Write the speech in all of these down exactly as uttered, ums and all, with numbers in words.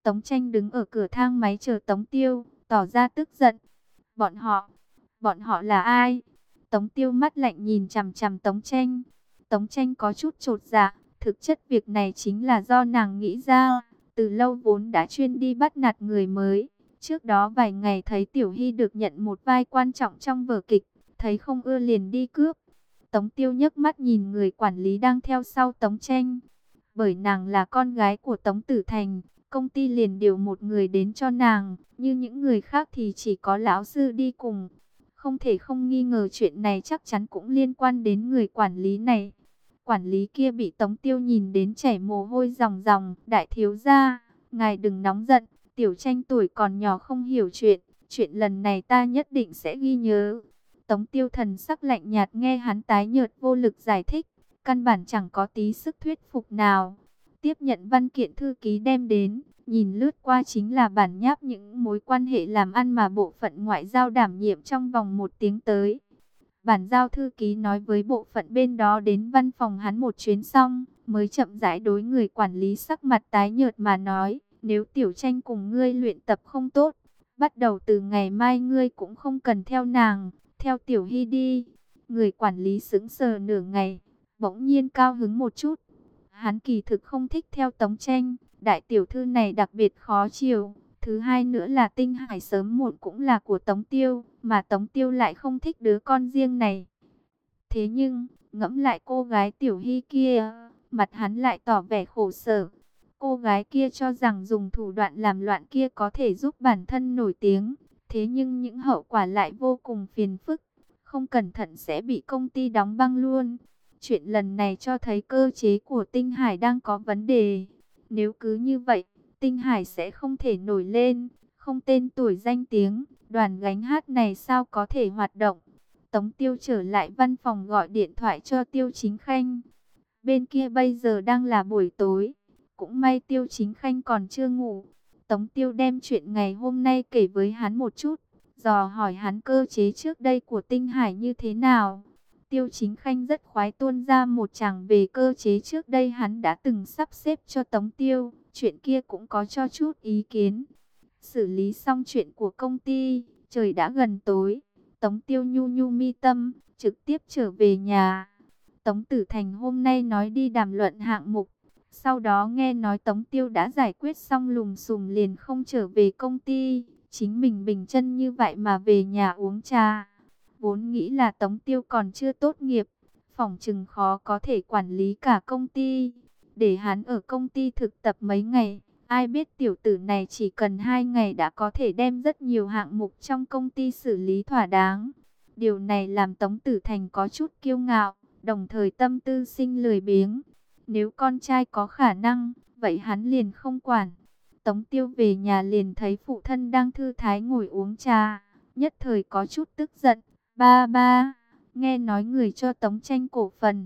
Tống Tranh đứng ở cửa thang máy chờ Tống Tiêu, tỏ ra tức giận. Bọn họ, bọn họ là ai? Tống Tiêu mắt lạnh nhìn chằm chằm Tống Tranh. Tống Tranh có chút chột dạ, thực chất việc này chính là do nàng nghĩ ra. Từ lâu vốn đã chuyên đi bắt nạt người mới. Trước đó vài ngày thấy Tiểu Hy được nhận một vai quan trọng trong vở kịch, thấy không ưa liền đi cướp. Tống Tiêu nhấc mắt nhìn người quản lý đang theo sau Tống Tranh. Bởi nàng là con gái của Tống Tử Thành, công ty liền điều một người đến cho nàng, như những người khác thì chỉ có lão sư đi cùng. Không thể không nghi ngờ chuyện này chắc chắn cũng liên quan đến người quản lý này. Quản lý kia bị Tống Tiêu nhìn đến chảy mồ hôi ròng ròng. Đại thiếu gia, ngài đừng nóng giận, Tiểu Tranh tuổi còn nhỏ không hiểu chuyện. Chuyện lần này ta nhất định sẽ ghi nhớ. Tống Tiêu thần sắc lạnh nhạt nghe hắn tái nhợt vô lực giải thích. Căn bản chẳng có tí sức thuyết phục nào. Tiếp nhận văn kiện thư ký đem đến, nhìn lướt qua chính là bản nháp những mối quan hệ làm ăn mà bộ phận ngoại giao đảm nhiệm trong vòng một tiếng tới. Bản giao thư ký nói với bộ phận bên đó đến văn phòng hắn một chuyến xong, mới chậm rãi đối người quản lý sắc mặt tái nhợt mà nói, nếu Tiểu Tranh cùng ngươi luyện tập không tốt, bắt đầu từ ngày mai ngươi cũng không cần theo nàng, theo Tiểu Hy đi. Người quản lý sững sờ nửa ngày, bỗng nhiên cao hứng một chút. Hắn kỳ thực không thích theo Tống Tranh, đại tiểu thư này đặc biệt khó chiều. Thứ hai nữa là Tinh Hải sớm muộn cũng là của Tống Tiêu, mà Tống Tiêu lại không thích đứa con riêng này. Thế nhưng, ngẫm lại cô gái Tiểu Hy kia, mặt hắn lại tỏ vẻ khổ sở. Cô gái kia cho rằng dùng thủ đoạn làm loạn kia có thể giúp bản thân nổi tiếng, thế nhưng những hậu quả lại vô cùng phiền phức, không cẩn thận sẽ bị công ty đóng băng luôn. Chuyện lần này cho thấy cơ chế của Tinh Hải đang có vấn đề. Nếu cứ như vậy, Tinh Hải sẽ không thể nổi lên, không tên tuổi danh tiếng, đoàn gánh hát này sao có thể hoạt động. Tống Tiêu trở lại văn phòng gọi điện thoại cho Tiêu Chính Khanh. Bên kia bây giờ đang là buổi tối, cũng may Tiêu Chính Khanh còn chưa ngủ. Tống Tiêu đem chuyện ngày hôm nay kể với hắn một chút, dò hỏi hắn cơ chế trước đây của Tinh Hải như thế nào. Tiêu Chính Khanh rất khoái tuôn ra một tràng về cơ chế trước đây hắn đã từng sắp xếp cho Tống Tiêu. Chuyện kia cũng có cho chút ý kiến. Xử lý xong chuyện của công ty, trời đã gần tối. Tống Tiêu nhu nhu mi tâm, trực tiếp trở về nhà. Tống Tử Thành hôm nay nói đi đàm luận hạng mục. Sau đó nghe nói Tống Tiêu đã giải quyết xong lùm xùm liền không trở về công ty. Chính mình bình chân như vậy mà về nhà uống trà. Vốn nghĩ là Tống Tiêu còn chưa tốt nghiệp, phỏng chừng khó có thể quản lý cả công ty. Để hắn ở công ty thực tập mấy ngày, ai biết tiểu tử này chỉ cần hai ngày đã có thể đem rất nhiều hạng mục trong công ty xử lý thỏa đáng. Điều này làm Tống Tử Thành có chút kiêu ngạo, đồng thời tâm tư sinh lười biếng. Nếu con trai có khả năng, vậy hắn liền không quản. Tống Tiêu về nhà liền thấy phụ thân đang thư thái ngồi uống trà, nhất thời có chút tức giận. Ba ba, nghe nói người cho Tống Tranh cổ phần.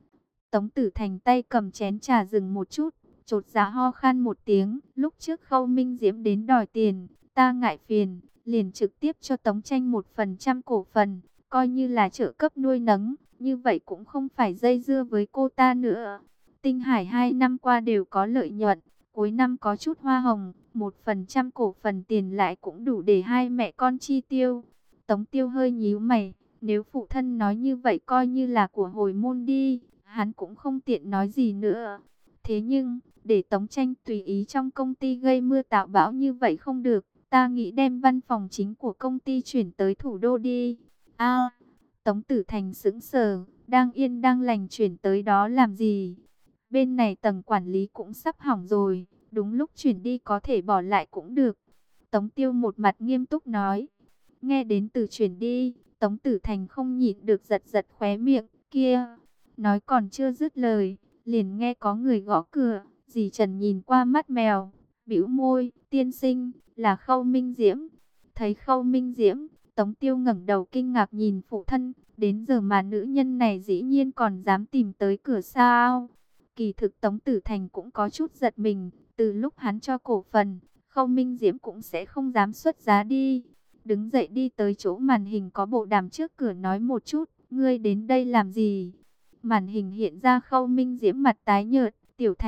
Tống Tử Thành tay cầm chén trà dừng một chút, chột dạ ho khan một tiếng. Lúc trước Khâu Minh Diễm đến đòi tiền, ta ngại phiền, liền trực tiếp cho Tống Tranh một phần trăm cổ phần, coi như là trợ cấp nuôi nấng. Như vậy cũng không phải dây dưa với cô ta nữa. Tinh Hải hai năm qua đều có lợi nhuận, cuối năm có chút hoa hồng, một phần trăm cổ phần tiền lại cũng đủ để hai mẹ con chi tiêu. Tống Tiêu hơi nhíu mày, nếu phụ thân nói như vậy coi như là của hồi môn đi, hắn cũng không tiện nói gì nữa. Thế nhưng, để Tống Tranh tùy ý trong công ty gây mưa tạo bão như vậy không được, ta nghĩ đem văn phòng chính của công ty chuyển tới thủ đô đi. A, Tống Tử Thành sững sờ, đang yên đang lành chuyển tới đó làm gì? Bên này tầng quản lý cũng sắp hỏng rồi, đúng lúc chuyển đi có thể bỏ lại cũng được. Tống Tiêu một mặt nghiêm túc nói. Nghe đến từ chuyển đi, Tống Tử Thành không nhịn được giật giật khóe miệng, kia. Nói còn chưa dứt lời, liền nghe có người gõ cửa, dì Trần nhìn qua mắt mèo, bĩu môi, tiên sinh, là Khâu Minh Diễm. Thấy Khâu Minh Diễm, Tống Tiêu ngẩng đầu kinh ngạc nhìn phụ thân, đến giờ mà nữ nhân này dĩ nhiên còn dám tìm tới cửa sao. Kỳ thực Tống Tử Thành cũng có chút giật mình, từ lúc hắn cho cổ phần, Khâu Minh Diễm cũng sẽ không dám xuất giá đi. Đứng dậy đi tới chỗ màn hình có bộ đàm trước cửa nói một chút, ngươi đến đây làm gì? Màn hình hiện ra Khâu Minh Diễm mặt tái nhợt, Tiểu Thành,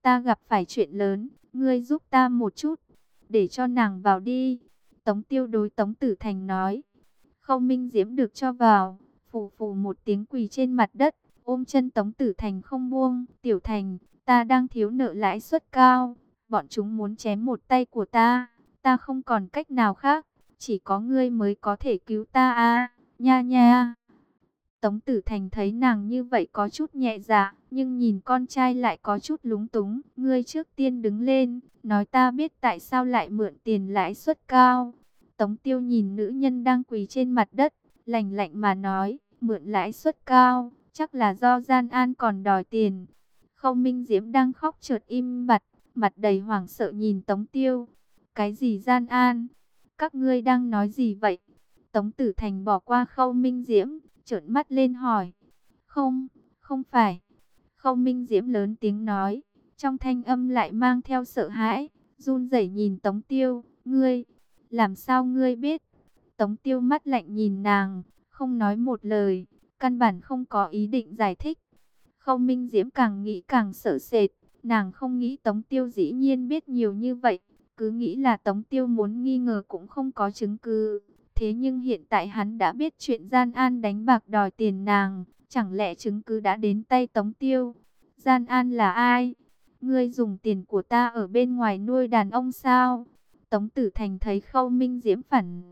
ta gặp phải chuyện lớn, ngươi giúp ta một chút, để cho nàng vào đi. Tống Tiêu đối Tống Tử Thành nói. Khâu Minh Diễm được cho vào, phù phù một tiếng quỳ trên mặt đất, ôm chân Tống Tử Thành không buông. Tiểu Thành, ta đang thiếu nợ lãi suất cao, bọn chúng muốn chém một tay của ta, ta không còn cách nào khác, chỉ có ngươi mới có thể cứu ta a, nha nha. Tống Tử Thành thấy nàng như vậy có chút nhẹ dạ, nhưng nhìn con trai lại có chút lúng túng. Ngươi trước tiên đứng lên, nói ta biết tại sao lại mượn tiền lãi suất cao. Tống Tiêu nhìn nữ nhân đang quỳ trên mặt đất, lạnh lạnh mà nói, mượn lãi suất cao, chắc là do Gian An còn đòi tiền. Khâu Minh Diễm đang khóc chợt im bặt, mặt đầy hoảng sợ nhìn Tống Tiêu. Cái gì Gian An? Các ngươi đang nói gì vậy? Tống Tử Thành bỏ qua Khâu Minh Diễm, trợn mắt lên hỏi. Không, không phải. Khâu Minh Diễm lớn tiếng nói, trong thanh âm lại mang theo sợ hãi, run rẩy nhìn Tống Tiêu. Ngươi, làm sao ngươi biết? Tống Tiêu mắt lạnh nhìn nàng, không nói một lời, căn bản không có ý định giải thích. Khâu Minh Diễm càng nghĩ càng sợ sệt, nàng không nghĩ Tống Tiêu dĩ nhiên biết nhiều như vậy, cứ nghĩ là Tống Tiêu muốn nghi ngờ cũng không có chứng cứ. Thế nhưng hiện tại hắn đã biết chuyện Gian An đánh bạc đòi tiền nàng, chẳng lẽ chứng cứ đã đến tay Tống Tiêu? Gian An là ai? Ngươi dùng tiền của ta ở bên ngoài nuôi đàn ông sao? Tống Tử Thành thấy Khâu Minh Diễm phản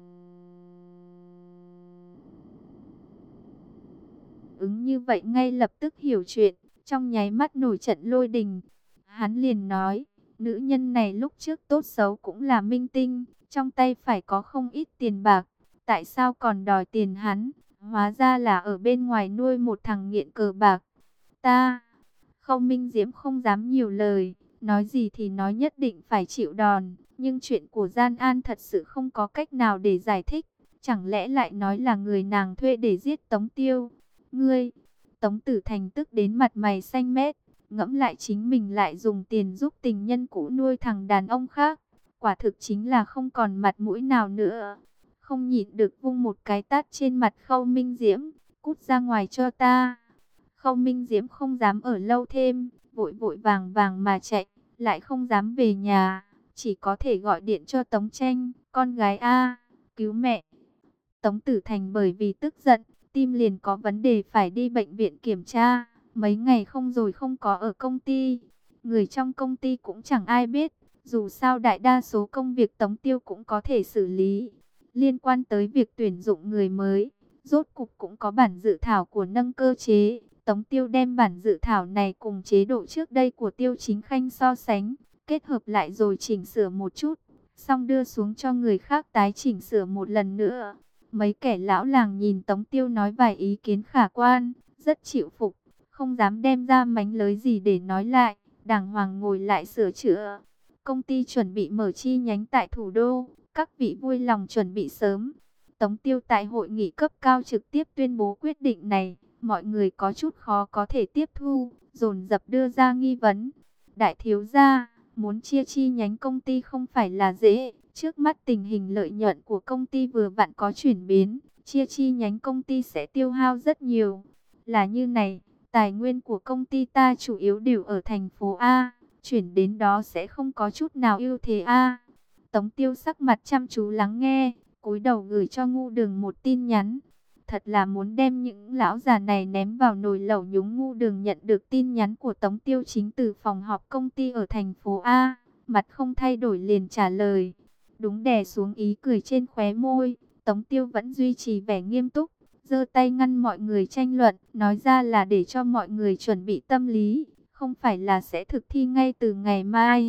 ứng như vậy ngay lập tức hiểu chuyện, trong nháy mắt nổi trận lôi đình. Hắn liền nói, nữ nhân này lúc trước tốt xấu cũng là minh tinh, trong tay phải có không ít tiền bạc, tại sao còn đòi tiền hắn? Hóa ra là ở bên ngoài nuôi một thằng nghiện cờ bạc. Ta, Khâu Minh Diễm không dám nhiều lời, nói gì thì nói nhất định phải chịu đòn, nhưng chuyện của Gian An thật sự không có cách nào để giải thích, chẳng lẽ lại nói là người nàng thuê để giết Tống Tiêu? Ngươi, Tống Tử Thành tức đến mặt mày xanh mét, ngẫm lại chính mình lại dùng tiền giúp tình nhân cũ nuôi thằng đàn ông khác, quả thực chính là không còn mặt mũi nào nữa. Không nhịn được vung một cái tát trên mặt Khâu Minh Diễm, cút ra ngoài cho ta. Khâu Minh Diễm không dám ở lâu thêm, vội vội vàng vàng mà chạy, lại không dám về nhà, chỉ có thể gọi điện cho Tống Tranh, con gái a, cứu mẹ. Tống Tử Thành bởi vì tức giận, tim liền có vấn đề phải đi bệnh viện kiểm tra, mấy ngày không rồi không có ở công ty. Người trong công ty cũng chẳng ai biết, dù sao đại đa số công việc Tống Tiêu cũng có thể xử lý. Liên quan tới việc tuyển dụng người mới, rốt cục cũng có bản dự thảo của nâng cơ chế. Tống Tiêu đem bản dự thảo này cùng chế độ trước đây của Tiêu Chính Khanh so sánh, kết hợp lại rồi chỉnh sửa một chút, xong đưa xuống cho người khác tái chỉnh sửa một lần nữa. Mấy kẻ lão làng nhìn Tống Tiêu nói vài ý kiến khả quan, rất chịu phục, không dám đem ra mánh lới gì để nói lại, đàng hoàng ngồi lại sửa chữa. Công ty chuẩn bị mở chi nhánh tại thủ đô, các vị vui lòng chuẩn bị sớm. Tống Tiêu tại hội nghị cấp cao trực tiếp tuyên bố quyết định này, mọi người có chút khó có thể tiếp thu, dồn dập đưa ra nghi vấn. Đại thiếu gia, muốn chia chi nhánh công ty không phải là dễ, trước mắt tình hình lợi nhuận của công ty vừa vặn có chuyển biến, chia chi nhánh công ty sẽ tiêu hao rất nhiều. Là như này, tài nguyên của công ty ta chủ yếu đều ở thành phố A, chuyển đến đó sẽ không có chút nào ưu thế A. Tống Tiêu sắc mặt chăm chú lắng nghe, cúi đầu gửi cho Ngu Đường một tin nhắn. Thật là muốn đem những lão già này ném vào nồi lẩu nhúng. Ngu Đường nhận được tin nhắn của Tống Tiêu chính từ phòng họp công ty ở thành phố A, mặt không thay đổi liền trả lời. Đúng, đè xuống ý cười trên khóe môi, Tống Tiêu vẫn duy trì vẻ nghiêm túc, giơ tay ngăn mọi người tranh luận, nói ra là để cho mọi người chuẩn bị tâm lý, không phải là sẽ thực thi ngay từ ngày mai.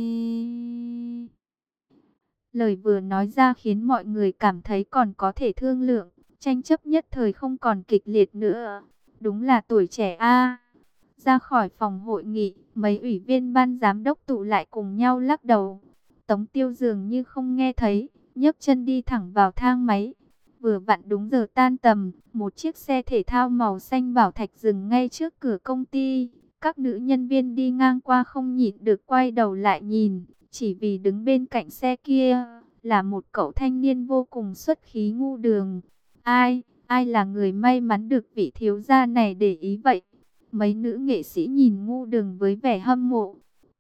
Lời vừa nói ra khiến mọi người cảm thấy còn có thể thương lượng, tranh chấp nhất thời không còn kịch liệt nữa. Đúng là tuổi trẻ a. Ra khỏi phòng hội nghị, mấy ủy viên ban giám đốc tụ lại cùng nhau lắc đầu. Tống Tiêu dường như không nghe thấy, nhấc chân đi thẳng vào thang máy. Vừa vặn đúng giờ tan tầm, một chiếc xe thể thao màu xanh bảo thạch dừng ngay trước cửa công ty. Các nữ nhân viên đi ngang qua không nhịn được quay đầu lại nhìn, chỉ vì đứng bên cạnh xe kia là một cậu thanh niên vô cùng xuất khí. Ngu Đường. Ai, ai là người may mắn được vị thiếu gia này để ý vậy? Mấy nữ nghệ sĩ nhìn Ngu Đường với vẻ hâm mộ.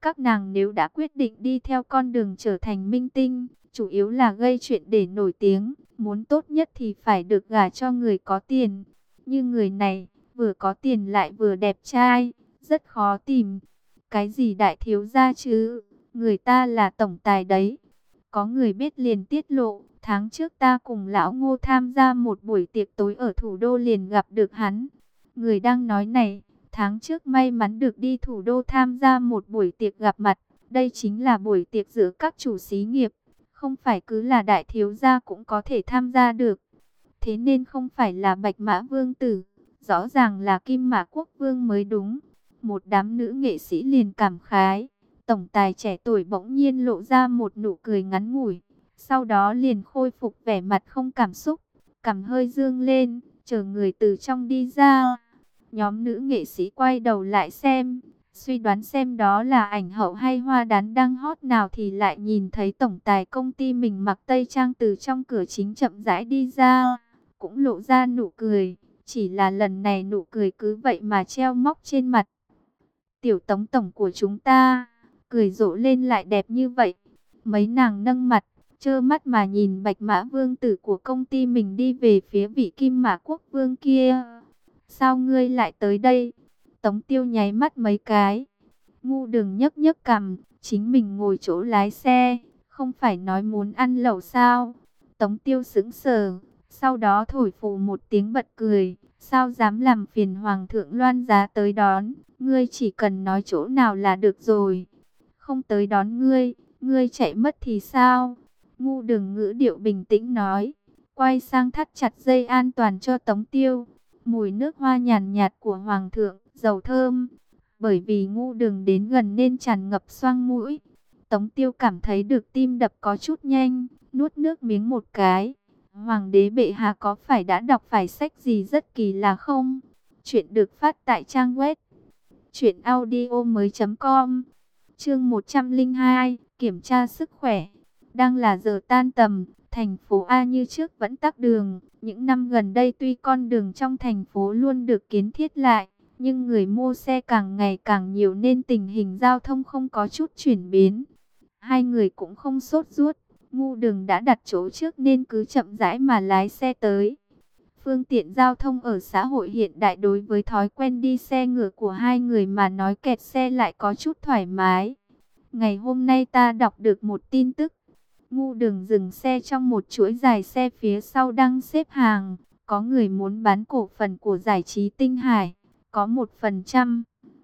Các nàng nếu đã quyết định đi theo con đường trở thành minh tinh, chủ yếu là gây chuyện để nổi tiếng, muốn tốt nhất thì phải được gả cho người có tiền. Như người này, vừa có tiền lại vừa đẹp trai, rất khó tìm. Cái gì đại thiếu gia chứ, người ta là tổng tài đấy. Có người biết liền tiết lộ, tháng trước ta cùng lão Ngô tham gia một buổi tiệc tối ở thủ đô liền gặp được hắn. Người đang nói này, tháng trước may mắn được đi thủ đô tham gia một buổi tiệc gặp mặt. Đây chính là buổi tiệc giữa các chủ xí nghiệp, không phải cứ là đại thiếu gia cũng có thể tham gia được. Thế nên không phải là Bạch Mã Vương tử, rõ ràng là Kim Mã Quốc Vương mới đúng. Một đám nữ nghệ sĩ liền cảm khái. Tổng tài trẻ tuổi bỗng nhiên lộ ra một nụ cười ngắn ngủi, sau đó liền khôi phục vẻ mặt không cảm xúc, cằm hơi dương lên, chờ người từ trong đi ra. Nhóm nữ nghệ sĩ quay đầu lại xem, suy đoán xem đó là ảnh hậu hay hoa đán đang hot nào thì lại nhìn thấy tổng tài công ty mình mặc tây trang từ trong cửa chính chậm rãi đi ra, cũng lộ ra nụ cười, chỉ là lần này nụ cười cứ vậy mà treo móc trên mặt. Tiểu Tống tổng của chúng ta, cười rộ lên lại đẹp như vậy. Mấy nàng nâng mặt, trơ mắt mà nhìn Bạch Mã Vương tử của công ty mình đi về phía vị Kim Mã Quốc Vương kia. Sao ngươi lại tới đây? Tống Tiêu nháy mắt mấy cái. Ngu Đường nhấc nhấc cằm, chính mình ngồi chỗ lái xe, không phải nói muốn ăn lẩu sao? Tống Tiêu sững sờ, sau đó thổi phù một tiếng bật cười. Sao dám làm phiền Hoàng thượng loan giá tới đón? Ngươi chỉ cần nói chỗ nào là được rồi. Không tới đón ngươi, ngươi chạy mất thì sao? Ngu Đường ngữ điệu bình tĩnh nói, quay sang thắt chặt dây an toàn cho Tống Tiêu. Mùi nước hoa nhàn nhạt của Hoàng thượng, dầu thơm. Bởi vì Ngu Đường đến gần nên tràn ngập xoang mũi. Tống Tiêu cảm thấy được tim đập có chút nhanh, nuốt nước miếng một cái. Hoàng đế bệ hạ có phải đã đọc phải sách gì rất kỳ lạ không? Chuyện được phát tại trang web truyện audio mới chấm com. Chương một trăm lẻ hai, kiểm tra sức khỏe. Đang là giờ tan tầm, thành phố A như trước vẫn tắc đường. Những năm gần đây tuy con đường trong thành phố luôn được kiến thiết lại, nhưng người mua xe càng ngày càng nhiều nên tình hình giao thông không có chút chuyển biến. Hai người cũng không sốt ruột, Ngu Đường đã đặt chỗ trước nên cứ chậm rãi mà lái xe tới. Phương tiện giao thông ở xã hội hiện đại đối với thói quen đi xe ngựa của hai người mà nói kẹt xe lại có chút thoải mái. Ngày hôm nay ta đọc được một tin tức. Ngu Đường dừng xe trong một chuỗi dài xe phía sau đang xếp hàng. Có người muốn bán cổ phần của giải trí Tinh Hải, có một phần trăm.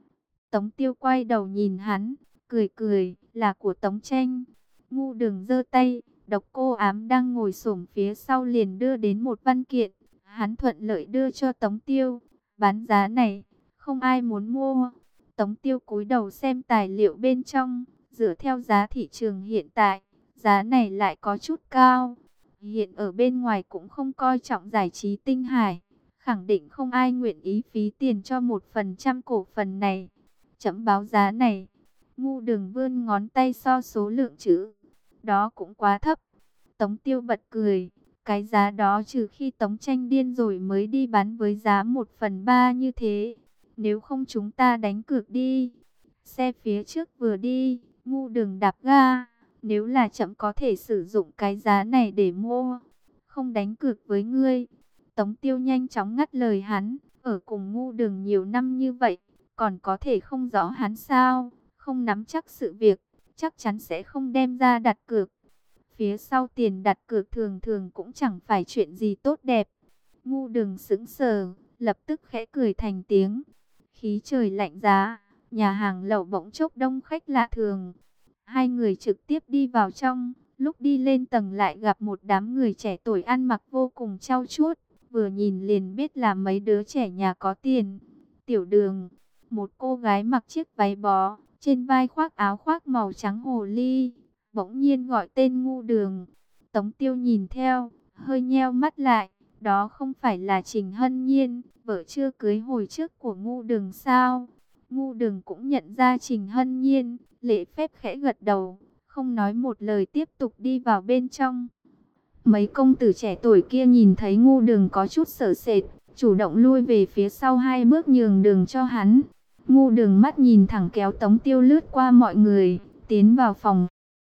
Tống Tiêu quay đầu nhìn hắn, cười cười, là của Tống Tranh. Ngu Đường giơ tay, Độc Cô Ám đang ngồi xổm phía sau liền đưa đến một văn kiện. Hắn thuận lợi đưa cho Tống Tiêu, bán giá này, không ai muốn mua. Tống Tiêu cúi đầu xem tài liệu bên trong, dựa theo giá thị trường hiện tại, giá này lại có chút cao. Hiện ở bên ngoài cũng không coi trọng giải trí Tinh Hải, khẳng định không ai nguyện ý phí tiền cho một phần trăm cổ phần này. Chấm báo giá này. Ngu Đường vươn ngón tay so số lượng chữ, đó cũng quá thấp. Tống Tiêu bật cười. Cái giá đó trừ khi Tống Tranh điên rồi mới đi bán với giá một phần ba như thế. Nếu không chúng ta đánh cược đi. Xe phía trước vừa đi, Ngu Đường đạp ga. Nếu là chậm có thể sử dụng cái giá này để mua. Không đánh cược với ngươi. Tống Tiêu nhanh chóng ngắt lời hắn. Ở cùng Ngu Đường nhiều năm như vậy, còn có thể không rõ hắn sao? Không nắm chắc sự việc, chắc chắn sẽ không đem ra đặt cược. Phía sau tiền đặt cược thường thường cũng chẳng phải chuyện gì tốt đẹp. Ngu Đường sững sờ, lập tức khẽ cười thành tiếng. Khí trời lạnh giá, nhà hàng lẩu bỗng chốc đông khách lạ thường. Hai người trực tiếp đi vào trong, lúc đi lên tầng lại gặp một đám người trẻ tuổi ăn mặc vô cùng trau chuốt. Vừa nhìn liền biết là mấy đứa trẻ nhà có tiền. Tiểu Đường, một cô gái mặc chiếc váy bó, trên vai khoác áo khoác màu trắng hồ ly, bỗng nhiên gọi tên Ngu Đường. Tống Tiêu nhìn theo, hơi nheo mắt lại. Đó không phải là Trình Hân Nhiên, vợ chưa cưới hồi trước của Ngu Đường sao? Ngu Đường cũng nhận ra Trình Hân Nhiên, lễ phép khẽ gật đầu, không nói một lời tiếp tục đi vào bên trong. Mấy công tử trẻ tuổi kia nhìn thấy Ngu Đường có chút sợ sệt, chủ động lui về phía sau hai bước nhường đường cho hắn. Ngu Đường mắt nhìn thẳng kéo Tống Tiêu lướt qua mọi người, tiến vào phòng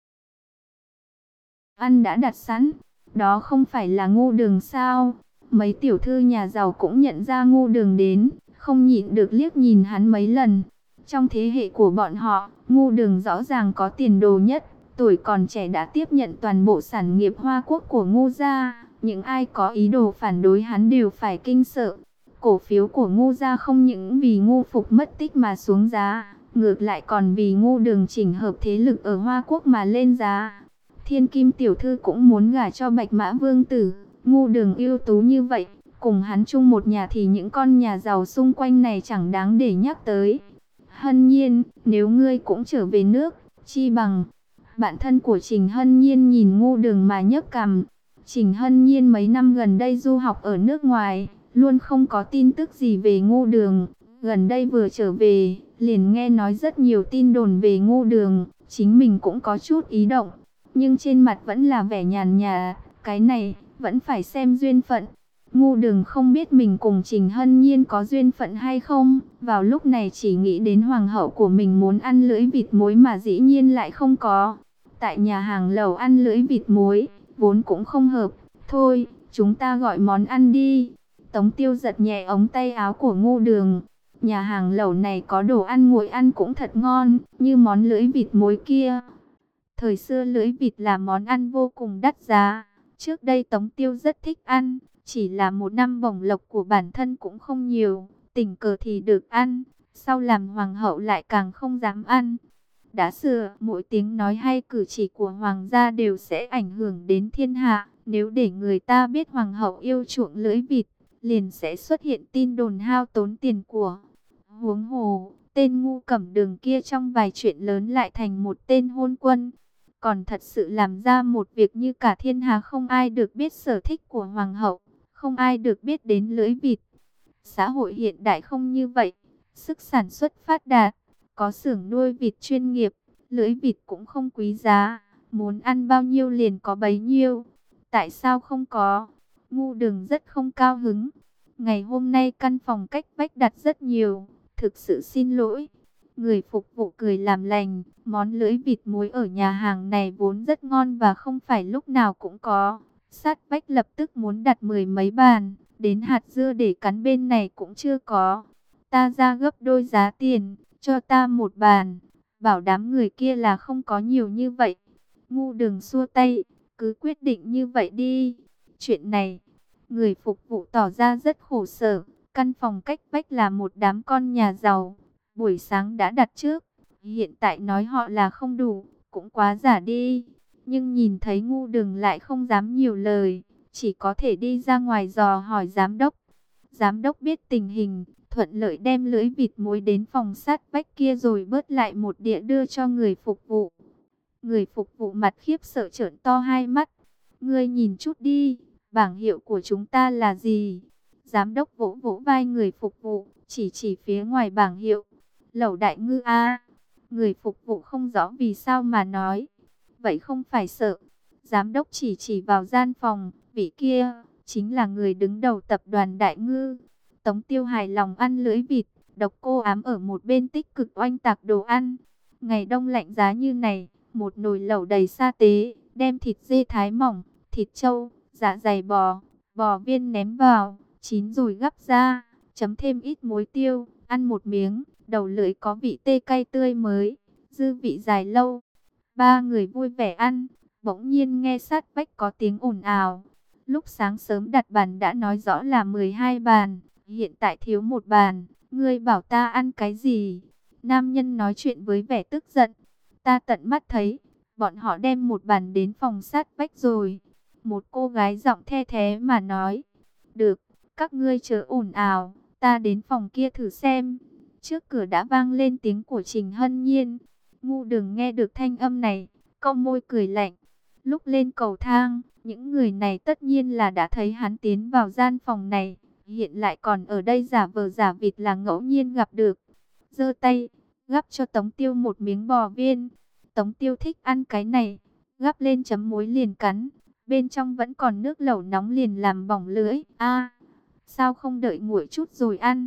ăn đã đặt sẵn. Đó không phải là Ngu Đường sao? Mấy tiểu thư nhà giàu cũng nhận ra Ngu Đường đến, không nhịn được liếc nhìn hắn mấy lần. Trong thế hệ của bọn họ, Ngu Đường rõ ràng có tiền đồ nhất, tuổi còn trẻ đã tiếp nhận toàn bộ sản nghiệp Hoa Quốc của Ngu gia. Những ai có ý đồ phản đối hắn đều phải kinh sợ. Cổ phiếu của Ngu gia không những vì Ngu Phục mất tích mà xuống giá, ngược lại còn vì Ngu Đường chỉnh hợp thế lực ở Hoa Quốc mà lên giá. Thiên Kim tiểu thư cũng muốn gả cho Bạch Mã Vương tử. Ngu Đường ưu tú như vậy, cùng hắn chung một nhà thì những con nhà giàu xung quanh này chẳng đáng để nhắc tới. Hân Nhiên, nếu ngươi cũng trở về nước, chi bằng. Bạn thân của Trình Hân Nhiên nhìn Ngu Đường mà nhấc cằm. Trình Hân Nhiên mấy năm gần đây du học ở nước ngoài, luôn không có tin tức gì về Ngu Đường. Gần đây vừa trở về, liền nghe nói rất nhiều tin đồn về Ngu Đường, chính mình cũng có chút ý động. Nhưng trên mặt vẫn là vẻ nhàn nhạt, cái này vẫn phải xem duyên phận. Ngu Đường không biết mình cùng Trình Hân Nhiên có duyên phận hay không, vào lúc này chỉ nghĩ đến hoàng hậu của mình muốn ăn lưỡi vịt muối mà dĩ nhiên lại không có. Tại nhà hàng lẩu ăn lưỡi vịt muối, vốn cũng không hợp, thôi, chúng ta gọi món ăn đi. Tống Tiêu giật nhẹ ống tay áo của Ngu Đường. Nhà hàng lẩu này có đồ ăn nguội ăn cũng thật ngon, như món lưỡi vịt muối kia. Thời xưa lưỡi vịt là món ăn vô cùng đắt giá. Trước đây Tống Tiêu rất thích ăn, chỉ là một năm bổng lộc của bản thân cũng không nhiều, tình cờ thì được ăn, sau làm hoàng hậu lại càng không dám ăn. Đã xưa, mỗi tiếng nói hay cử chỉ của hoàng gia đều sẽ ảnh hưởng đến thiên hạ. Nếu để người ta biết hoàng hậu yêu chuộng lưỡi vịt, liền sẽ xuất hiện tin đồn hao tốn tiền của. Huống hồ, tên Ngu Cẩm Đường kia trong vài chuyện lớn lại thành một tên hôn quân. Còn thật sự làm ra một việc như cả thiên hạ không ai được biết sở thích của hoàng hậu, không ai được biết đến lưỡi vịt. Xã hội hiện đại không như vậy, sức sản xuất phát đạt, có xưởng nuôi vịt chuyên nghiệp, lưỡi vịt cũng không quý giá, muốn ăn bao nhiêu liền có bấy nhiêu. Tại sao không có? Ngu Đường rất không cao hứng. Ngày hôm nay căn phòng cách vách đặt rất nhiều, thực sự xin lỗi. Người phục vụ cười làm lành, món lưỡi vịt muối ở nhà hàng này vốn rất ngon và không phải lúc nào cũng có. Sát vách lập tức muốn đặt mười mấy bàn, đến hạt dưa để cắn bên này cũng chưa có. Ta ra gấp đôi giá tiền, cho ta một bàn, bảo đám người kia là không có nhiều như vậy. Ngu Đường xua tay, cứ quyết định như vậy đi. Chuyện này, người phục vụ tỏ ra rất khổ sở, căn phòng cách vách là một đám con nhà giàu. Buổi sáng đã đặt trước, hiện tại nói họ là không đủ, cũng quá giả đi. Nhưng nhìn thấy Ngu Đường lại không dám nhiều lời, chỉ có thể đi ra ngoài dò hỏi giám đốc. Giám đốc biết tình hình, thuận lợi đem lưỡi vịt muối đến phòng sát vách kia rồi bớt lại một đĩa đưa cho người phục vụ. Người phục vụ mặt khiếp sợ trợn to hai mắt. Ngươi nhìn chút đi, bảng hiệu của chúng ta là gì? Giám đốc vỗ vỗ vai người phục vụ, chỉ chỉ phía ngoài bảng hiệu. Lẩu Đại Ngư a. Người phục vụ không rõ vì sao mà nói. Vậy không phải sợ. Giám đốc chỉ chỉ vào gian phòng, vị kia chính là người đứng đầu tập đoàn Đại Ngư. Tống Tiêu hài lòng ăn lưỡi vịt, Độc Cô Ám ở một bên tích cực oanh tạc đồ ăn. Ngày đông lạnh giá như này, một nồi lẩu đầy sa tế, đem thịt dê thái mỏng, thịt trâu, dạ dày bò, bò viên ném vào, chín rồi gắp ra, chấm thêm ít muối tiêu, ăn một miếng, đầu lưỡi có vị tê cay tươi mới, dư vị dài lâu. Ba người vui vẻ ăn, bỗng nhiên nghe sát vách có tiếng ồn ào. Lúc sáng sớm đặt bàn đã nói rõ là mười hai bàn, hiện tại thiếu một bàn, ngươi bảo ta ăn cái gì? Nam nhân nói chuyện với vẻ tức giận. Ta tận mắt thấy, bọn họ đem một bàn đến phòng sát vách rồi. Một cô gái giọng the thế mà nói. Được, các ngươi chớ ồn ào, ta đến phòng kia thử xem. Trước cửa đã vang lên tiếng của Trình Hân Nhiên. Ngu Đường nghe được thanh âm này, cau môi cười lạnh. Lúc lên cầu thang, những người này tất nhiên là đã thấy hắn tiến vào gian phòng này. Hiện lại còn ở đây giả vờ giả vịt là ngẫu nhiên gặp được. Giơ tay, gắp cho Tống Tiêu một miếng bò viên. Tống Tiêu thích ăn cái này, gắp lên chấm muối liền cắn. Bên trong vẫn còn nước lẩu nóng liền làm bỏng lưỡi. A, sao không đợi nguội chút rồi ăn?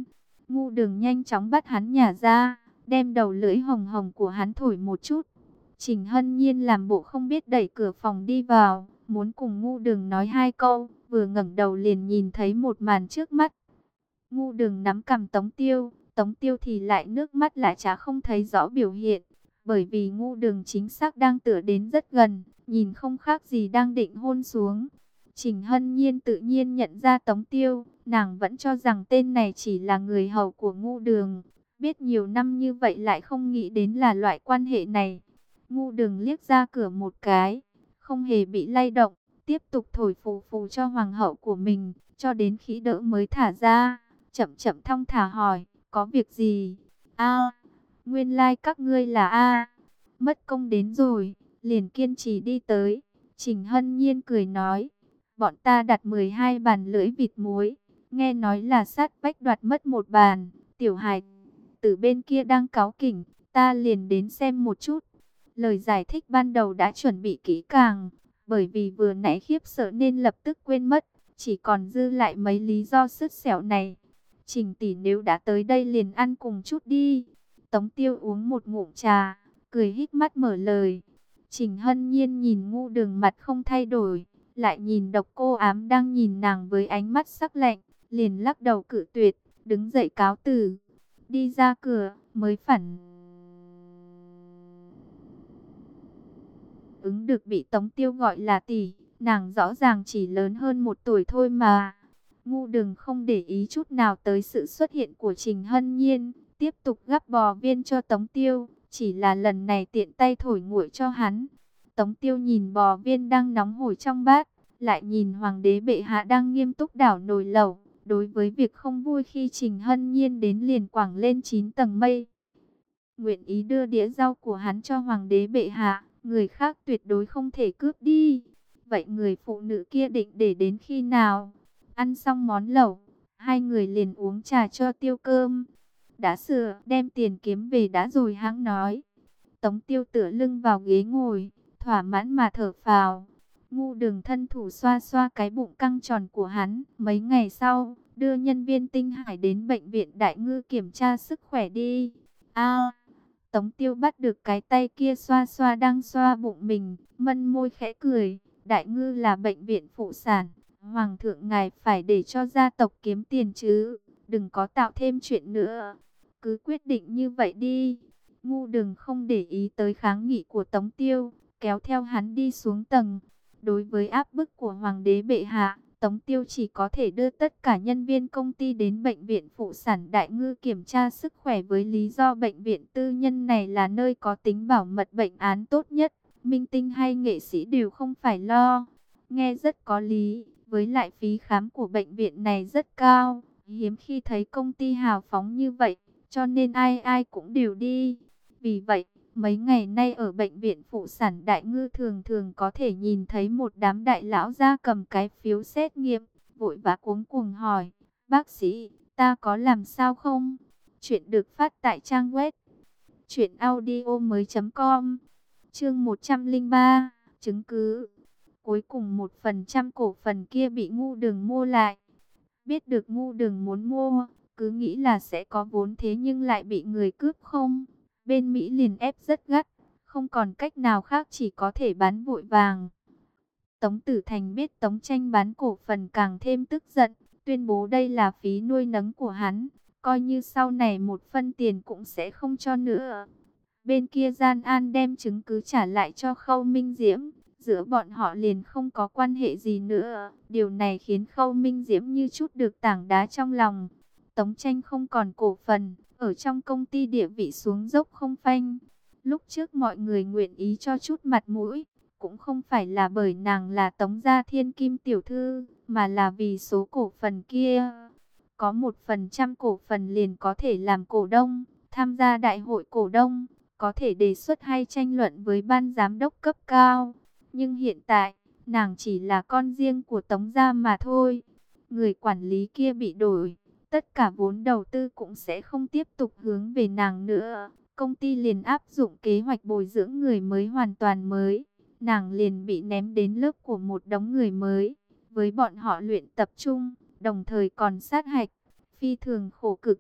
Ngu Đường nhanh chóng bắt hắn nhả ra, đem đầu lưỡi hồng hồng của hắn thổi một chút. Trình Hân Nhiên làm bộ không biết, đẩy cửa phòng đi vào, muốn cùng Ngu Đường nói hai câu, vừa ngẩng đầu liền nhìn thấy một màn trước mắt. Ngu Đường nắm cằm Tống Tiêu, Tống Tiêu thì lại nước mắt lại chả không thấy rõ biểu hiện, bởi vì Ngu Đường chính xác đang tựa đến rất gần, nhìn không khác gì đang định hôn xuống. Trình Hân Nhiên tự nhiên nhận ra Tống Tiêu, nàng vẫn cho rằng tên này chỉ là người hầu của Ngu Đường, biết nhiều năm như vậy lại không nghĩ đến là loại quan hệ này. Ngu Đường liếc ra cửa một cái, không hề bị lay động, tiếp tục thổi phù phù cho hoàng hậu của mình, cho đến khi đỡ mới thả ra, chậm chậm thong thả hỏi, có việc gì? A, nguyên lai các ngươi là A, mất công đến rồi, liền kiên trì đi tới. Trình Hân Nhiên cười nói, bọn ta đặt mười hai bàn lưỡi vịt muối, nghe nói là sát vách đoạt mất một bàn, tiểu hài từ bên kia đang cáu kỉnh, ta liền đến xem một chút. Lời giải thích ban đầu đã chuẩn bị kỹ càng, bởi vì vừa nãy khiếp sợ nên lập tức quên mất, chỉ còn dư lại mấy lý do sứt sẹo này. Trình tỷ nếu đã tới đây liền ăn cùng chút đi. Tống Tiêu uống một ngụm trà, cười híp mắt mở lời. Trình Hân Nhiên nhìn Ngu Đường mặt không thay đổi, lại nhìn Độc Cô Ám đang nhìn nàng với ánh mắt sắc lạnh, liền lắc đầu cự tuyệt, đứng dậy cáo từ. Đi ra cửa, mới phản ứng được bị Tống Tiêu gọi là tỷ, nàng rõ ràng chỉ lớn hơn một tuổi thôi mà. Ngu Đường không để ý chút nào tới sự xuất hiện của Trình Hân Nhiên, tiếp tục gắp bò viên cho Tống Tiêu, chỉ là lần này tiện tay thổi nguội cho hắn. Tống Tiêu nhìn bò viên đang nóng hổi trong bát, lại nhìn Hoàng đế bệ hạ đang nghiêm túc đảo nồi lẩu, đối với việc không vui khi Trình Hân Nhiên đến liền quẳng lên chín tầng mây. Nguyện ý đưa đĩa rau của hắn cho Hoàng đế bệ hạ, người khác tuyệt đối không thể cướp đi. Vậy người phụ nữ kia định để đến khi nào? Ăn xong món lẩu, hai người liền uống trà cho Tiêu cơm. Đã sửa, đem tiền kiếm về đã rồi hãng nói. Tống Tiêu tựa lưng vào ghế ngồi, thỏa mãn mà thở phào. Ngu Đường thân thủ xoa xoa cái bụng căng tròn của hắn. Mấy ngày sau, đưa nhân viên Tinh Hải đến bệnh viện Đại Ngư kiểm tra sức khỏe đi. A, Tống Tiêu bắt được cái tay kia xoa xoa đang xoa bụng mình, mân môi khẽ cười. Đại Ngư là bệnh viện phụ sản, Hoàng thượng ngài phải để cho gia tộc kiếm tiền chứ, đừng có tạo thêm chuyện nữa. Cứ quyết định như vậy đi. Ngu Đường không để ý tới kháng nghị của Tống Tiêu, kéo theo hắn đi xuống tầng. Đối với áp bức của Hoàng đế bệ hạ, Tống Tiêu chỉ có thể đưa tất cả nhân viên công ty đến bệnh viện phụ sản Đại Ngư kiểm tra sức khỏe với lý do bệnh viện tư nhân này là nơi có tính bảo mật bệnh án tốt nhất. Minh tinh hay nghệ sĩ đều không phải lo. Nghe rất có lý, với lại phí khám của bệnh viện này rất cao. Hiếm khi thấy công ty hào phóng như vậy, cho nên ai ai cũng đều đi. Vì vậy, mấy ngày nay ở bệnh viện phụ sản Đại Ngư thường thường có thể nhìn thấy một đám đại lão ra cầm cái phiếu xét nghiệm, vội vã cuống cuồng hỏi, bác sĩ, ta có làm sao không? Chuyện được phát tại trang web truyện audio mới chấm com, chương một trăm lẻ ba, chứng cứ. Cuối cùng một phần trăm cổ phần kia bị Ngu Đường mua lại. Biết được Ngu Đường muốn mua, cứ nghĩ là sẽ có vốn, thế nhưng lại bị người cướp không? Bên Mỹ liền ép rất gắt, không còn cách nào khác, chỉ có thể bán vội vàng. Tống Tử Thành biết Tống Tranh bán cổ phần càng thêm tức giận, tuyên bố đây là phí nuôi nấng của hắn, coi như sau này một phân tiền cũng sẽ không cho nữa. Bên kia Gian An đem chứng cứ trả lại cho Khâu Minh Diễm, giữa bọn họ liền không có quan hệ gì nữa. Điều này khiến Khâu Minh Diễm như chút được tảng đá trong lòng. Tống Tranh không còn cổ phần, ở trong công ty địa vị xuống dốc không phanh. Lúc trước mọi người nguyện ý cho chút mặt mũi, cũng không phải là bởi nàng là Tống gia thiên kim tiểu thư, mà là vì số cổ phần kia. Có một phần trăm cổ phần liền có thể làm cổ đông, tham gia đại hội cổ đông, có thể đề xuất hay tranh luận với ban giám đốc cấp cao. Nhưng hiện tại, nàng chỉ là con riêng của Tống gia mà thôi. Người quản lý kia bị đổi, tất cả vốn đầu tư cũng sẽ không tiếp tục hướng về nàng nữa. Công ty liền áp dụng kế hoạch bồi dưỡng người mới hoàn toàn mới. Nàng liền bị ném đến lớp của một đống người mới, với bọn họ luyện tập trung, đồng thời còn sát hạch, phi thường khổ cực.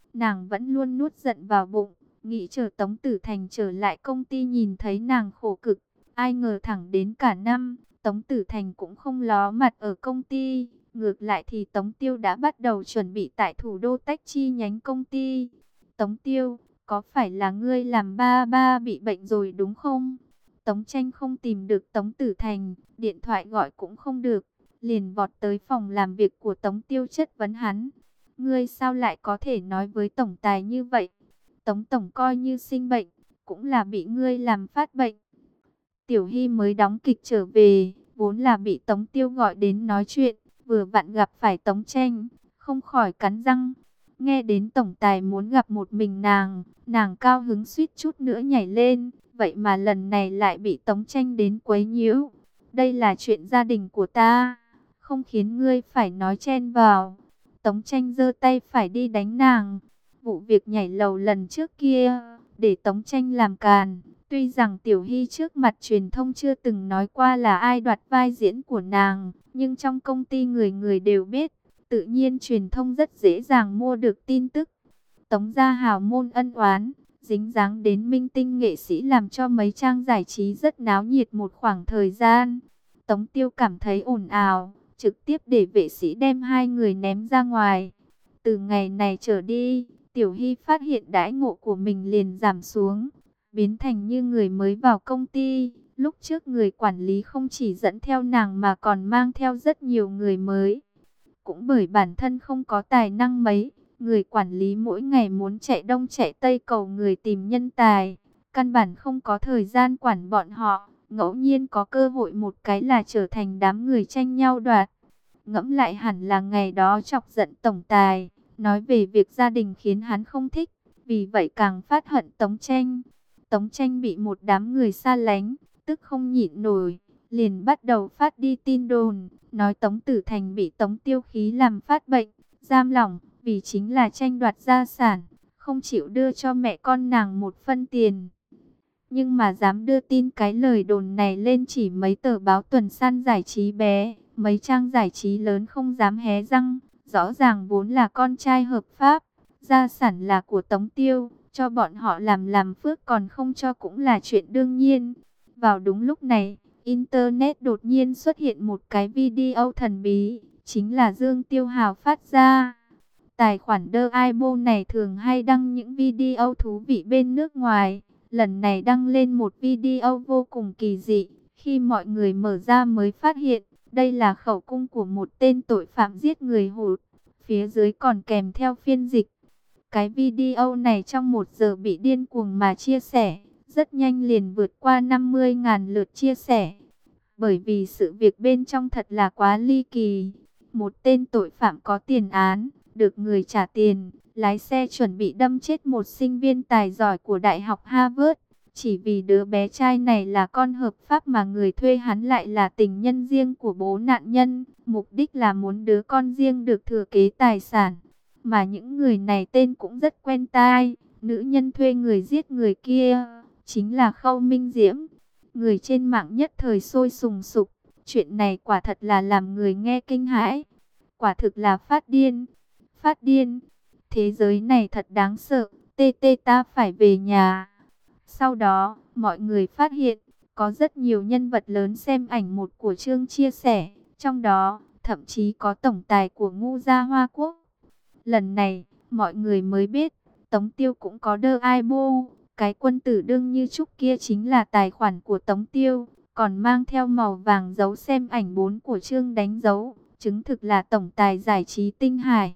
Nàng vẫn luôn nuốt giận vào bụng, nghĩ chờ Tống Tử Thành trở lại công ty nhìn thấy nàng khổ cực. Ai ngờ thẳng đến cả năm, Tống Tử Thành cũng không ló mặt ở công ty. Ngược lại thì Tống Tiêu đã bắt đầu chuẩn bị tại thủ đô tách chi nhánh công ty. Tống Tiêu, có phải là ngươi làm ba ba bị bệnh rồi đúng không? Tống Tranh không tìm được Tống Tử Thành, điện thoại gọi cũng không được, liền vọt tới phòng làm việc của Tống Tiêu chất vấn hắn. Ngươi sao lại có thể nói với tổng tài như vậy? Tống tổng coi như sinh bệnh, cũng là bị ngươi làm phát bệnh. Tiểu Hy mới đóng kịch trở về, vốn là bị Tống Tiêu gọi đến nói chuyện, vừa vặn gặp phải Tống Tranh, không khỏi cắn răng. Nghe đến tổng tài muốn gặp một mình nàng, nàng cao hứng suýt chút nữa nhảy lên, vậy mà lần này lại bị Tống Tranh đến quấy nhiễu. Đây là chuyện gia đình của ta, không khiến ngươi phải nói chen vào. Tống Tranh giơ tay phải đi đánh nàng. Vụ việc nhảy lầu lần trước kia, để Tống Tranh làm càn. Tuy rằng Tiểu Hy trước mặt truyền thông chưa từng nói qua là ai đoạt vai diễn của nàng, nhưng trong công ty người người đều biết, tự nhiên truyền thông rất dễ dàng mua được tin tức. Tống gia hào môn ân oán, dính dáng đến minh tinh nghệ sĩ làm cho mấy trang giải trí rất náo nhiệt một khoảng thời gian. Tống Tiêu cảm thấy ồn ào, trực tiếp để vệ sĩ đem hai người ném ra ngoài. Từ ngày này trở đi, Tiểu Hy phát hiện đãi ngộ của mình liền giảm xuống, biến thành như người mới vào công ty. Lúc trước người quản lý không chỉ dẫn theo nàng mà còn mang theo rất nhiều người mới. Cũng bởi bản thân không có tài năng mấy, người quản lý mỗi ngày muốn chạy đông chạy tây cầu người tìm nhân tài, căn bản không có thời gian quản bọn họ. Ngẫu nhiên có cơ hội một cái là trở thành đám người tranh nhau đoạt. Ngẫm lại hẳn là ngày đó chọc giận tổng tài, nói về việc gia đình khiến hắn không thích, vì vậy càng phát hận Tống Tranh. Tống Tranh bị một đám người xa lánh, tức không nhịn nổi, liền bắt đầu phát đi tin đồn, nói Tống Tử Thành bị Tống Tiêu khí làm phát bệnh, giam lỏng, vì chính là tranh đoạt gia sản, không chịu đưa cho mẹ con nàng một phân tiền. Nhưng mà dám đưa tin cái lời đồn này lên chỉ mấy tờ báo tuần san giải trí bé, mấy trang giải trí lớn không dám hé răng. Rõ ràng vốn là con trai hợp pháp, gia sản là của Tống Tiêu, cho bọn họ làm làm phước còn không cho cũng là chuyện đương nhiên. Vào đúng lúc này, Internet đột nhiên xuất hiện một cái video thần bí, chính là Dương Tiêu Hào phát ra. Tài khoản The Aibo này thường hay đăng những video thú vị bên nước ngoài. Lần này đăng lên một video vô cùng kỳ dị, khi mọi người mở ra mới phát hiện, đây là khẩu cung của một tên tội phạm giết người hụt. Phía dưới còn kèm theo phiên dịch. Cái video này trong một giờ bị điên cuồng mà chia sẻ, rất nhanh liền vượt qua năm mươi nghìn lượt chia sẻ. Bởi vì sự việc bên trong thật là quá ly kỳ. Một tên tội phạm có tiền án, được người trả tiền, lái xe chuẩn bị đâm chết một sinh viên tài giỏi của Đại học Harvard. Chỉ vì đứa bé trai này là con hợp pháp mà người thuê hắn lại là tình nhân riêng của bố nạn nhân. Mục đích là muốn đứa con riêng được thừa kế tài sản. Mà những người này tên cũng rất quen tai. Nữ nhân thuê người giết người kia chính là Khâu Minh Diễm. Người trên mạng nhất thời sôi sùng sục. Chuyện này quả thật là làm người nghe kinh hãi. Quả thực là phát điên. Phát điên. Thế giới này thật đáng sợ. Tê tê ta phải về nhà. Sau đó, mọi người phát hiện, có rất nhiều nhân vật lớn xem ảnh một của chương chia sẻ. Trong đó, thậm chí có tổng tài của Ngu Gia Hoa Quốc. Lần này, mọi người mới biết, Tống Tiêu cũng có The Aibo. Cái quân tử đương như trúc kia chính là tài khoản của Tống Tiêu. Còn mang theo màu vàng dấu xem ảnh bốn của chương đánh dấu. Chứng thực là tổng tài giải trí Tinh Hải.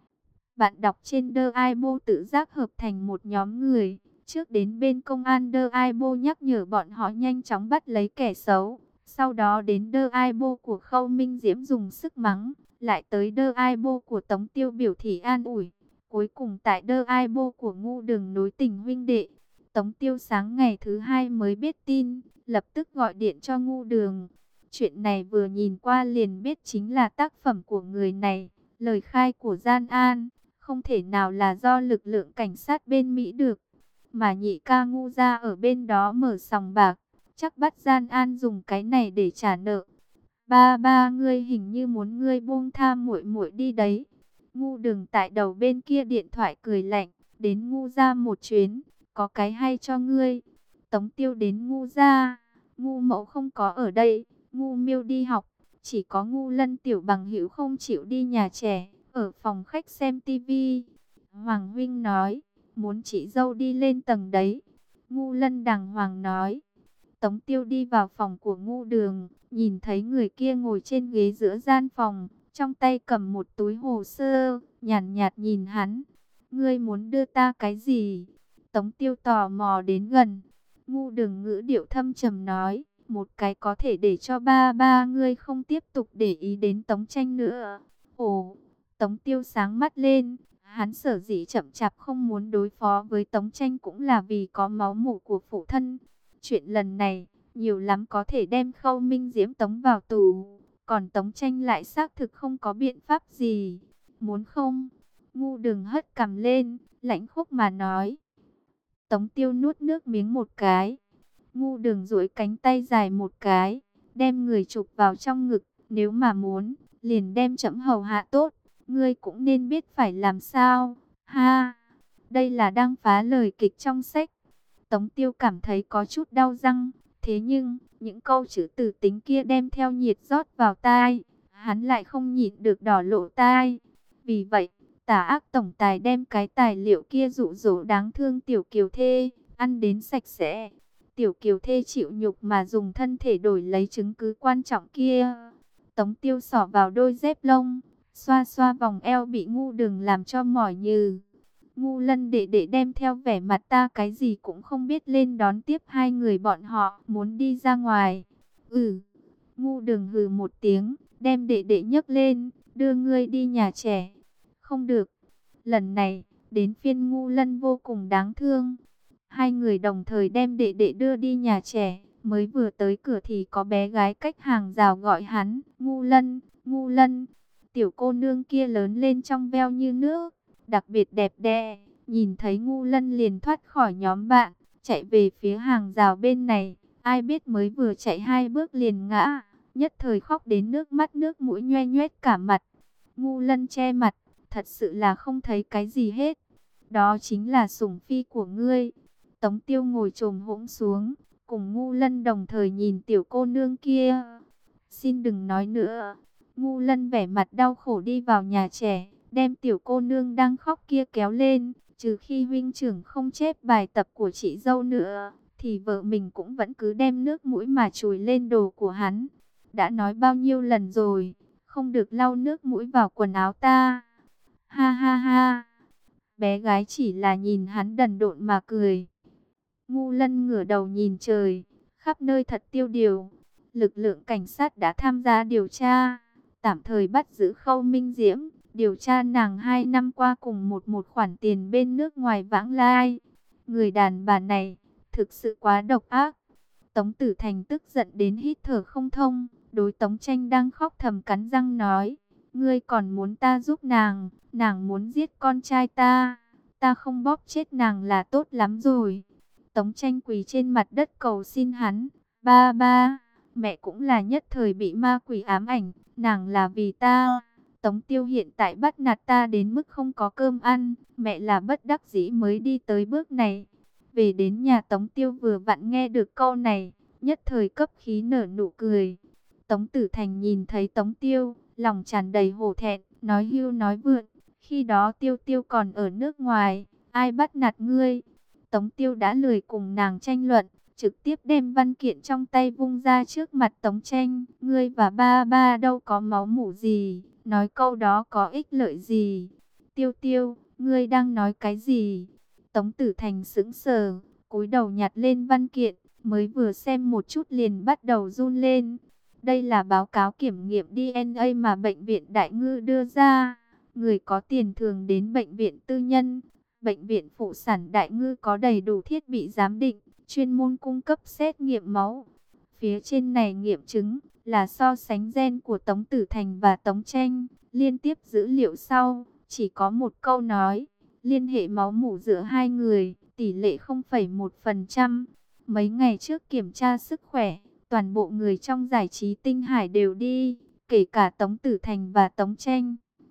Bạn đọc trên The Aibo tự giác hợp thành một nhóm người. Trước đến bên công an The Aibo nhắc nhở bọn họ nhanh chóng bắt lấy kẻ xấu. Sau đó đến The Aibo của Khâu Minh Diễm dùng sức mắng. Lại tới The Aibo của Tống Tiêu biểu thị an ủi. Cuối cùng tại The Aibo của Ngu Đường nối tình huynh đệ. Tống Tiêu sáng ngày thứ hai mới biết tin. Lập tức gọi điện cho Ngu Đường. Chuyện này vừa nhìn qua liền biết chính là tác phẩm của người này. Lời khai của Gian An không thể nào là do lực lượng cảnh sát bên Mỹ được. Mà nhị ca Ngu gia ở bên đó mở sòng bạc, chắc bắt Gian An dùng cái này để trả nợ. Ba ba ngươi hình như muốn ngươi buông tha muội muội đi đấy. Ngu Đường tại đầu bên kia điện thoại cười lạnh, đến Ngu gia một chuyến, có cái hay cho ngươi. Tống Tiêu đến Ngu gia, Ngu mẫu không có ở đây, Ngu Miêu đi học, chỉ có Ngu Lân tiểu bằng hữu không chịu đi nhà trẻ, ở phòng khách xem tivi. Hoàng huynh nói, muốn chị dâu đi lên tầng đấy. Ngu Lân đàng hoàng nói. Tống Tiêu đi vào phòng của Ngu Đường, nhìn thấy người kia ngồi trên ghế giữa gian phòng, trong tay cầm một túi hồ sơ, nhàn nhạt, nhạt nhìn hắn. Ngươi muốn đưa ta cái gì? Tống Tiêu tò mò đến gần. Ngu Đường ngữ điệu thâm trầm nói, một cái có thể để cho ba ba ngươi không tiếp tục để ý đến Tống Tranh nữa. Ồ, Tống Tiêu sáng mắt lên. Hắn sở dĩ chậm chạp không muốn đối phó với Tống Tranh cũng là vì có máu mủ của phụ thân. Chuyện lần này, nhiều lắm có thể đem Khâu Minh Diễm tống vào tù. Còn Tống Tranh lại xác thực không có biện pháp gì. Muốn không? Ngu Đường hất cằm lên, lãnh khốc mà nói. Tống Tiêu nuốt nước miếng một cái. Ngu Đường duỗi cánh tay dài một cái, đem người chụp vào trong ngực. Nếu mà muốn, liền đem trẫm hầu hạ tốt. Ngươi cũng nên biết phải làm sao. Ha, đây là đang phá lời kịch trong sách. Tống Tiêu cảm thấy có chút đau răng. Thế nhưng, những câu chữ từ tính kia đem theo nhiệt rót vào tai. Hắn lại không nhịn được đỏ lộ tai. Vì vậy, tà ác tổng tài đem cái tài liệu kia dụ dỗ đáng thương Tiểu Kiều Thê, ăn đến sạch sẽ. Tiểu Kiều Thê chịu nhục mà dùng thân thể đổi lấy chứng cứ quan trọng kia. Tống Tiêu xỏ vào đôi dép lông, xoa xoa vòng eo bị Ngu Đường làm cho mỏi nhừ. Ngu Lân đệ đệ đem theo vẻ mặt ta cái gì cũng không biết lên đón tiếp hai người bọn họ, muốn đi ra ngoài. Ừ, Ngu Đường hừ một tiếng, đem đệ đệ nhấc lên, đưa ngươi đi nhà trẻ. Không được, lần này, đến phiên Ngu Lân vô cùng đáng thương. Hai người đồng thời đem đệ đệ đưa đi nhà trẻ, mới vừa tới cửa thì có bé gái cách hàng rào gọi hắn, Ngu Lân, Ngu Lân. Tiểu cô nương kia lớn lên trong veo như nước, đặc biệt đẹp đẽ. Nhìn thấy Ngu Lân liền thoát khỏi nhóm bạn, chạy về phía hàng rào bên này. Ai biết mới vừa chạy hai bước liền ngã, nhất thời khóc đến nước mắt nước mũi nhoe nhoét cả mặt. Ngu Lân che mặt, thật sự là không thấy cái gì hết. Đó chính là sủng phi của ngươi. Tống Tiêu ngồi chồm hỗn xuống, cùng Ngu Lân đồng thời nhìn tiểu cô nương kia. Xin đừng nói nữa. Ngu Lân vẻ mặt đau khổ đi vào nhà trẻ, đem tiểu cô nương đang khóc kia kéo lên. Trừ khi huynh trưởng không chép bài tập của chị dâu nữa, thì vợ mình cũng vẫn cứ đem nước mũi mà chùi lên đồ của hắn. Đã nói bao nhiêu lần rồi, không được lau nước mũi vào quần áo ta. Ha ha ha. Bé gái chỉ là nhìn hắn đần độn mà cười. Ngu Lân ngửa đầu nhìn trời, khắp nơi thật tiêu điều. Lực lượng cảnh sát đã tham gia điều tra, tạm thời bắt giữ Khâu Minh Diễm, điều tra nàng hai năm qua cùng một một khoản tiền bên nước ngoài vãng lai. Người đàn bà này, thực sự quá độc ác. Tống Tử Thành tức giận đến hít thở không thông, đối Tống Tranh đang khóc thầm cắn răng nói, ngươi còn muốn ta giúp nàng, nàng muốn giết con trai ta, ta không bóp chết nàng là tốt lắm rồi. Tống Tranh quỳ trên mặt đất cầu xin hắn, ba ba, mẹ cũng là nhất thời bị ma quỷ ám ảnh, nàng là vì ta. Tống Tiêu hiện tại bắt nạt ta đến mức không có cơm ăn, mẹ là bất đắc dĩ mới đi tới bước này. Về đến nhà Tống Tiêu vừa vặn nghe được câu này, nhất thời cấp khí nở nụ cười. Tống Tử Thành nhìn thấy Tống Tiêu, lòng tràn đầy hổ thẹn, nói hưu nói vượn. Khi đó Tiêu Tiêu còn ở nước ngoài, ai bắt nạt ngươi? Tống Tiêu đã lười cùng nàng tranh luận, trực tiếp đem văn kiện trong tay vung ra trước mặt Tống Tranh. Ngươi và ba ba đâu có máu mủ gì, nói câu đó có ích lợi gì? Tiêu Tiêu, ngươi đang nói cái gì? Tống Tử Thành sững sờ, cúi đầu nhặt lên văn kiện, mới vừa xem một chút liền bắt đầu run lên. Đây là báo cáo kiểm nghiệm đê en a mà bệnh viện Đại Ngư đưa ra. Người có tiền thường đến bệnh viện tư nhân. Bệnh viện phụ sản Đại Ngư có đầy đủ thiết bị giám định, chuyên môn cung cấp xét nghiệm máu. Phía trên này nghiệm chứng là so sánh gen của Tống Tử Thành và Tống Tranh. Liên tiếp dữ liệu sau, chỉ có một câu nói, liên hệ máu mủ giữa hai người, tỷ lệ không phẩy một phần trăm. Mấy ngày trước kiểm tra sức khỏe, toàn bộ người trong giải trí Tinh Hải đều đi, kể cả Tống Tử Thành và Tống Tranh.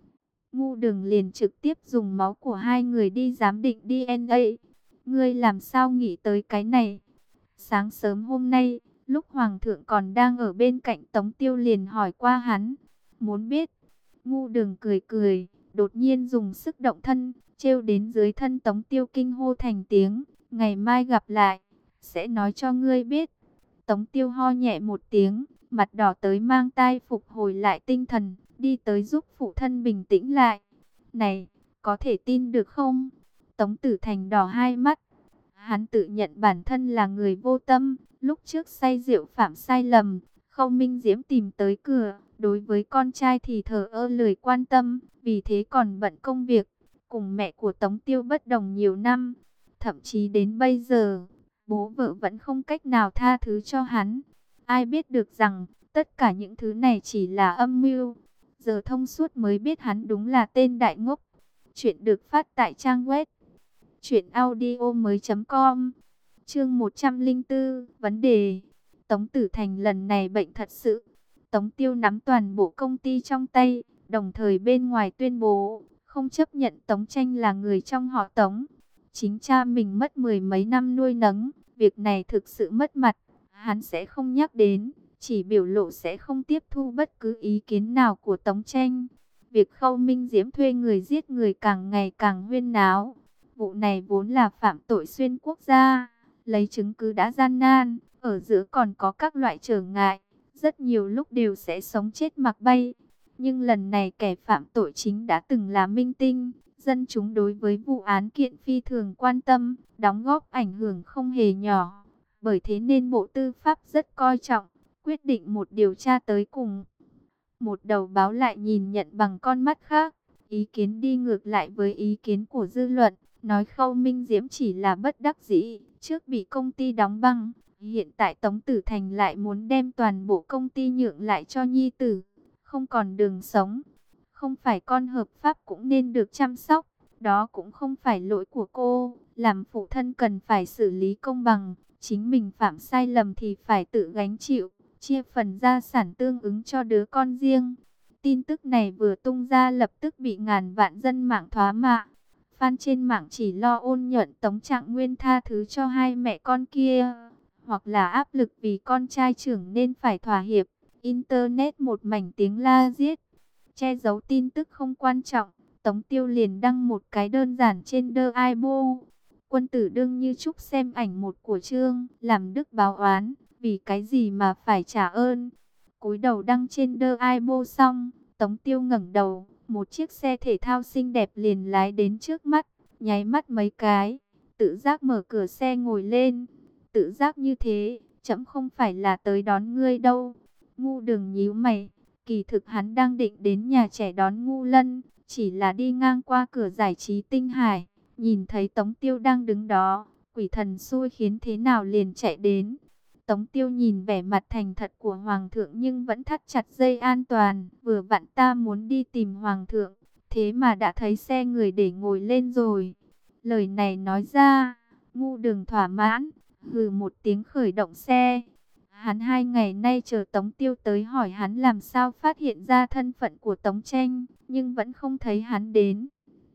Ngu Đường liền trực tiếp dùng máu của hai người đi giám định đê en a. Ngươi làm sao nghĩ tới cái này? Sáng sớm hôm nay, lúc Hoàng thượng còn đang ở bên cạnh Tống Tiêu liền hỏi qua hắn. Muốn biết? Ngu Đường cười cười, đột nhiên dùng sức động thân, trêu đến dưới thân Tống Tiêu kinh hô thành tiếng. Ngày mai gặp lại, sẽ nói cho ngươi biết. Tống Tiêu ho nhẹ một tiếng, mặt đỏ tới mang tai phục hồi lại tinh thần, đi tới giúp phụ thân bình tĩnh lại. Này, có thể tin được không? Tống Tử Thành đỏ hai mắt. Hắn tự nhận bản thân là người vô tâm, lúc trước say rượu phạm sai lầm, Khâu Minh Diễm tìm tới cửa, đối với con trai thì thờ ơ lười quan tâm, vì thế còn bận công việc, cùng mẹ của Tống Tiêu bất đồng nhiều năm. Thậm chí đến bây giờ, bố vợ vẫn không cách nào tha thứ cho hắn. Ai biết được rằng, tất cả những thứ này chỉ là âm mưu. Giờ thông suốt mới biết hắn đúng là tên đại ngốc. Chuyện được phát tại trang web truyện audio mới chấm com. Chương một trăm lẻ bốn, vấn đề. Tống Tử Thành lần này bệnh thật sự. Tống Tiêu nắm toàn bộ công ty trong tay, đồng thời bên ngoài tuyên bố không chấp nhận Tống Tranh là người trong họ Tống. Chính cha mình mất mười mấy năm nuôi nấng, việc này thực sự mất mặt, hắn sẽ không nhắc đến, chỉ biểu lộ sẽ không tiếp thu bất cứ ý kiến nào của Tống Tranh. Việc Khâu Minh Diễm thuê người giết người càng ngày càng huyên náo. Vụ này vốn là phạm tội xuyên quốc gia, lấy chứng cứ đã gian nan, ở giữa còn có các loại trở ngại, rất nhiều lúc đều sẽ sống chết mặc bay. Nhưng lần này kẻ phạm tội chính đã từng là minh tinh, dân chúng đối với vụ án kiện phi thường quan tâm, đóng góp ảnh hưởng không hề nhỏ. Bởi thế nên Bộ Tư pháp rất coi trọng, quyết định một điều tra tới cùng. Một đầu báo lại nhìn nhận bằng con mắt khác, ý kiến đi ngược lại với ý kiến của dư luận, nói Khâu Minh Diễm chỉ là bất đắc dĩ, trước bị công ty đóng băng, hiện tại Tống Tử Thành lại muốn đem toàn bộ công ty nhượng lại cho nhi tử, không còn đường sống. Không phải con hợp pháp cũng nên được chăm sóc, đó cũng không phải lỗi của cô, làm phụ thân cần phải xử lý công bằng, chính mình phạm sai lầm thì phải tự gánh chịu, chia phần gia sản tương ứng cho đứa con riêng. Tin tức này vừa tung ra lập tức bị ngàn vạn dân mạng thoá mạ. Fan trên mạng chỉ lo ôn nhuận Tống Trạng Nguyên tha thứ cho hai mẹ con kia, hoặc là áp lực vì con trai trưởng nên phải thỏa hiệp. Internet một mảnh tiếng la giết. Che giấu tin tức không quan trọng, Tống Tiêu liền đăng một cái đơn giản trên The Weibo. Quân tử đương như chúc xem ảnh một của chương, làm đức báo oán, vì cái gì mà phải trả ơn. Cúi đầu đăng trên The Weibo xong, Tống Tiêu ngẩng đầu, một chiếc xe thể thao xinh đẹp liền lái đến trước mắt, nháy mắt mấy cái, tự giác mở cửa xe ngồi lên. Tự giác như thế, trẫm không phải là tới đón ngươi đâu. Ngu Đường nhíu mày, kỳ thực hắn đang định đến nhà trẻ đón Ngu Lân, chỉ là đi ngang qua cửa giải trí Tinh Hải, nhìn thấy Tống Tiêu đang đứng đó, quỷ thần xui khiến thế nào liền chạy đến. Tống Tiêu nhìn vẻ mặt thành thật của Hoàng thượng nhưng vẫn thắt chặt dây an toàn, vừa vặn ta muốn đi tìm Hoàng thượng, thế mà đã thấy xe người để ngồi lên rồi. Lời này nói ra, Ngu Đường thỏa mãn, hừ một tiếng khởi động xe. Hắn hai ngày nay chờ Tống Tiêu tới hỏi hắn làm sao phát hiện ra thân phận của Tống Tranh, nhưng vẫn không thấy hắn đến.